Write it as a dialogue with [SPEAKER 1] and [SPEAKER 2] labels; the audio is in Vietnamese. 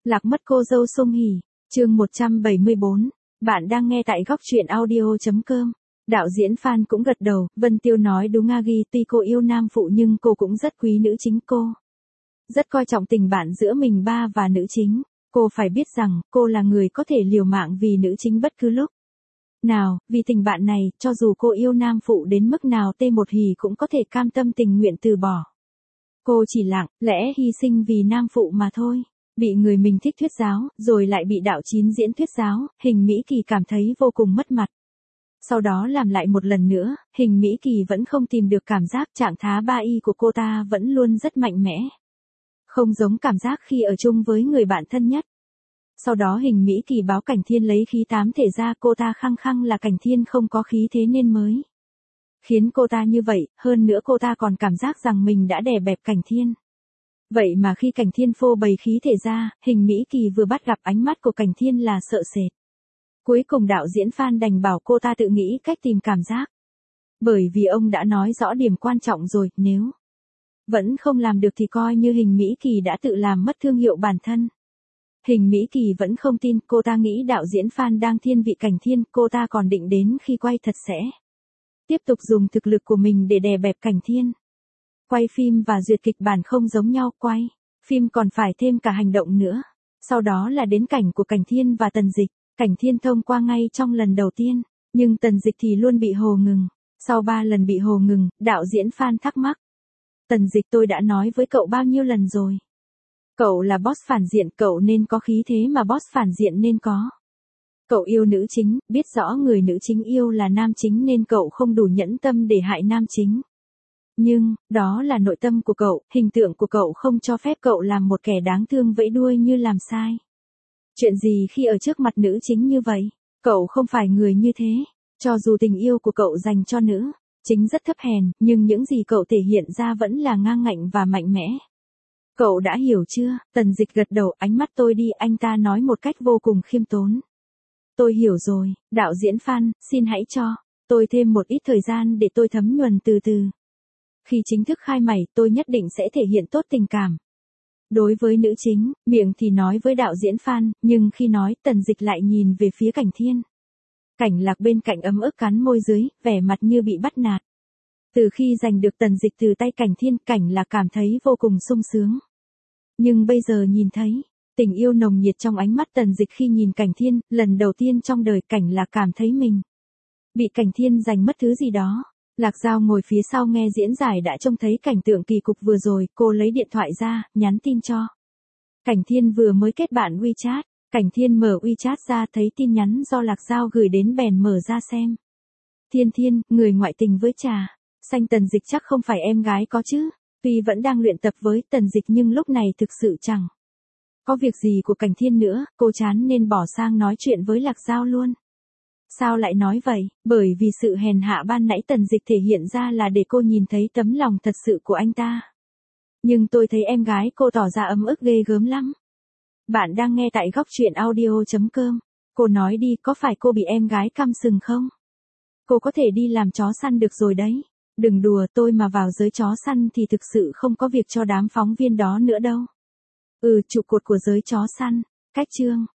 [SPEAKER 1] Lạc mất cô dâu Song Hỷ, chương 174. Bạn đang nghe tại góc truyện audio.com. Đạo diễn Phan cũng gật đầu, Vân Tiêu nói đúng Agi, tuy cô yêu nam phụ nhưng cô cũng rất quý nữ chính cô. Rất coi trọng tình bạn giữa mình ba và nữ chính. Cô phải biết rằng, cô là người có thể liều mạng vì nữ chính bất cứ lúc nào, vì tình bạn này, cho dù cô yêu nam phụ đến mức nào T1 Hỷ cũng có thể cam tâm tình nguyện từ bỏ. Cô chỉ lặng lẽ hy sinh vì nam phụ mà thôi. Bị người mình thích thuyết giáo, rồi lại bị đạo chín diễn thuyết giáo, Hình Mỹ Kỳ cảm thấy vô cùng mất mặt. Sau đó làm lại một lần nữa, Hình Mỹ Kỳ vẫn không tìm được cảm giác trạng thái ba y của cô ta vẫn luôn rất mạnh mẽ. Không giống cảm giác khi ở chung với người bạn thân nhất. Sau đó Hình Mỹ Kỳ báo Cảnh Thiên lấy khí tám thể ra, cô ta khăng khăng là Cảnh Thiên không có khí thế nên mới khiến cô ta như vậy, hơn nữa cô ta còn cảm giác rằng mình đã đè bẹp Cảnh Thiên. Vậy mà khi Cảnh Thiên phô bày khí thể ra, Hình Mỹ Kỳ vừa bắt gặp ánh mắt của Cảnh Thiên là sợ sệt. Cuối cùng đạo diễn Phan đành bảo cô ta tự nghĩ cách tìm cảm giác. Bởi vì ông đã nói rõ điểm quan trọng rồi, nếu vẫn không làm được thì coi như Hình Mỹ Kỳ đã tự làm mất thương hiệu bản thân. Hình Mỹ Kỳ vẫn không tin, cô ta nghĩ đạo diễn Phan đang thiên vị Cảnh Thiên, cô ta còn định đến khi quay thật sẽ tiếp tục dùng thực lực của mình để đè bẹp Cảnh Thiên. Quay phim và duyệt kịch bản không giống nhau, quay phim còn phải thêm cả hành động nữa. Sau đó là đến cảnh của Cảnh Thiên và Tần Dịch. Cảnh Thiên thông qua ngay trong lần đầu tiên, nhưng Tần Dịch thì luôn bị hồ ngừng. Sau 3 lần bị hồ ngừng, đạo diễn Phan thắc mắc. Tần Dịch, tôi đã nói với cậu bao nhiêu lần rồi. Cậu là boss phản diện, cậu nên có khí thế mà boss phản diện nên có. Cậu yêu nữ chính, biết rõ người nữ chính yêu là nam chính nên cậu không đủ nhẫn tâm để hại nam chính. Nhưng, đó là nội tâm của cậu, hình tượng của cậu không cho phép cậu làm một kẻ đáng thương vẫy đuôi như làm sai. Chuyện gì khi ở trước mặt nữ chính như vậy? Cậu không phải người như thế. Cho dù tình yêu của cậu dành cho nữ chính rất thấp hèn, nhưng những gì cậu thể hiện ra vẫn là ngang ngạnh và mạnh mẽ. Cậu đã hiểu chưa? Tần Dịch gật đầu, ánh mắt tôi đi, anh ta nói một cách vô cùng khiêm tốn. Tôi hiểu rồi, đạo diễn Phan, xin hãy cho tôi thêm một ít thời gian để tôi thấm nhuần từ từ. Khi chính thức khai mày, tôi nhất định sẽ thể hiện tốt tình cảm. Đối với nữ chính, miệng thì nói với đạo diễn Phan, nhưng khi nói, Tần Dịch lại nhìn về phía Cảnh Thiên. Cảnh Lạc bên cạnh ấm ức cắn môi dưới, vẻ mặt như bị bắt nạt. Từ khi giành được Tần Dịch từ tay Cảnh Thiên, Cảnh Lạc cảm thấy vô cùng sung sướng. Nhưng bây giờ nhìn thấy tình yêu nồng nhiệt trong ánh mắt Tần Dịch khi nhìn Cảnh Thiên, lần đầu tiên trong đời Cảnh Lạc cảm thấy mình bị Cảnh Thiên giành mất thứ gì đó. Lạc Giao ngồi phía sau nghe diễn giải đã trông thấy cảnh tượng kỳ cục vừa rồi, cô lấy điện thoại ra, nhắn tin cho Cảnh Thiên vừa mới kết bạn WeChat. Cảnh Thiên mở WeChat ra thấy tin nhắn do Lạc Giao gửi đến bèn mở ra xem. Thiên, người ngoại tình với Trà Xanh Tần Dịch chắc không phải em gái có chứ. Tuy vẫn đang luyện tập với Tần Dịch nhưng lúc này thực sự chẳng có việc gì của Cảnh Thiên nữa, cô chán nên bỏ sang nói chuyện với Lạc Giao luôn. Sao lại nói vậy? Bởi vì sự hèn hạ ban nãy Tần Dịch thể hiện ra là để cô nhìn thấy tấm lòng thật sự của anh ta. Nhưng tôi thấy em gái cô tỏ ra ấm ức ghê gớm lắm. Bạn đang nghe tại góc truyện audio.com. Cô nói đi, có phải cô bị em gái căm sừng không? Cô có thể đi làm chó săn được rồi đấy. Đừng đùa, tôi mà vào giới chó săn thì thực sự không có việc cho đám phóng viên đó nữa đâu. Trụ cột của giới chó săn. Cách chương.